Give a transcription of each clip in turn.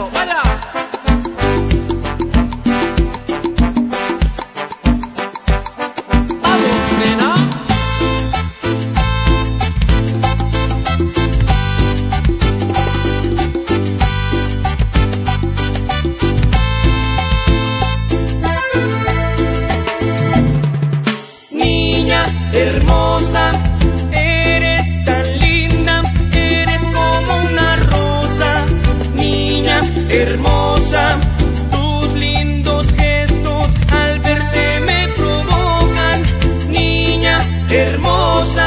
baila. Vamos, nena. Niña hermosa, eres tan linda, eres como una rosa. Niña hermosa, tus lindos gestos al verte me provocan. Niña hermosa,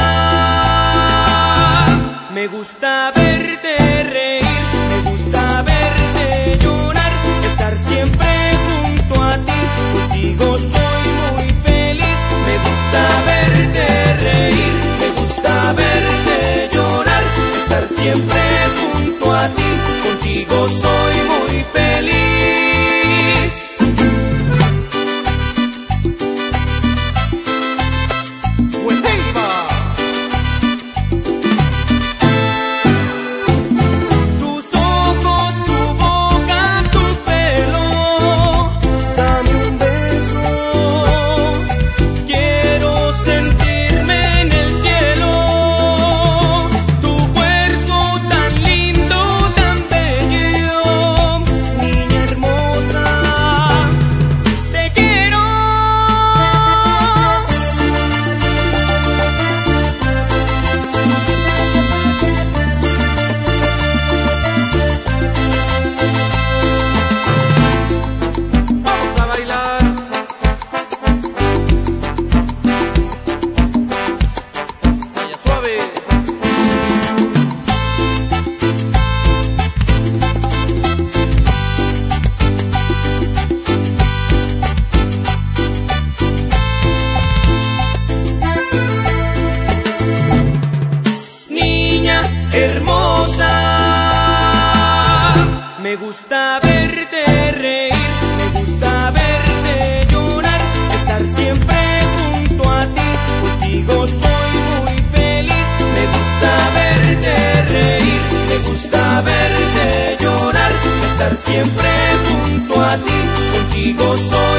me gusta verte reír, me gusta verte llorar, estar siempre junto a ti, contigo soy muy feliz. Me gusta verte reír, me gusta verte llorar, estar siempre junto a ti, contigo soy muy feliz. Tus ojos, tu boca, tu pelo, dame un beso. Quiero sentirme en el cielo. Tu cuerpo tan lindo, tan bello, niña hermosa, te quiero. Vamos a bailar. Vaya suave. Niña hermosa, me gusta verte reír, me gusta verte llorar, estar siempre junto a ti, contigo soy muy feliz. Me gusta verte reír, me gusta verte llorar, estar siempre junto a ti, contigo soy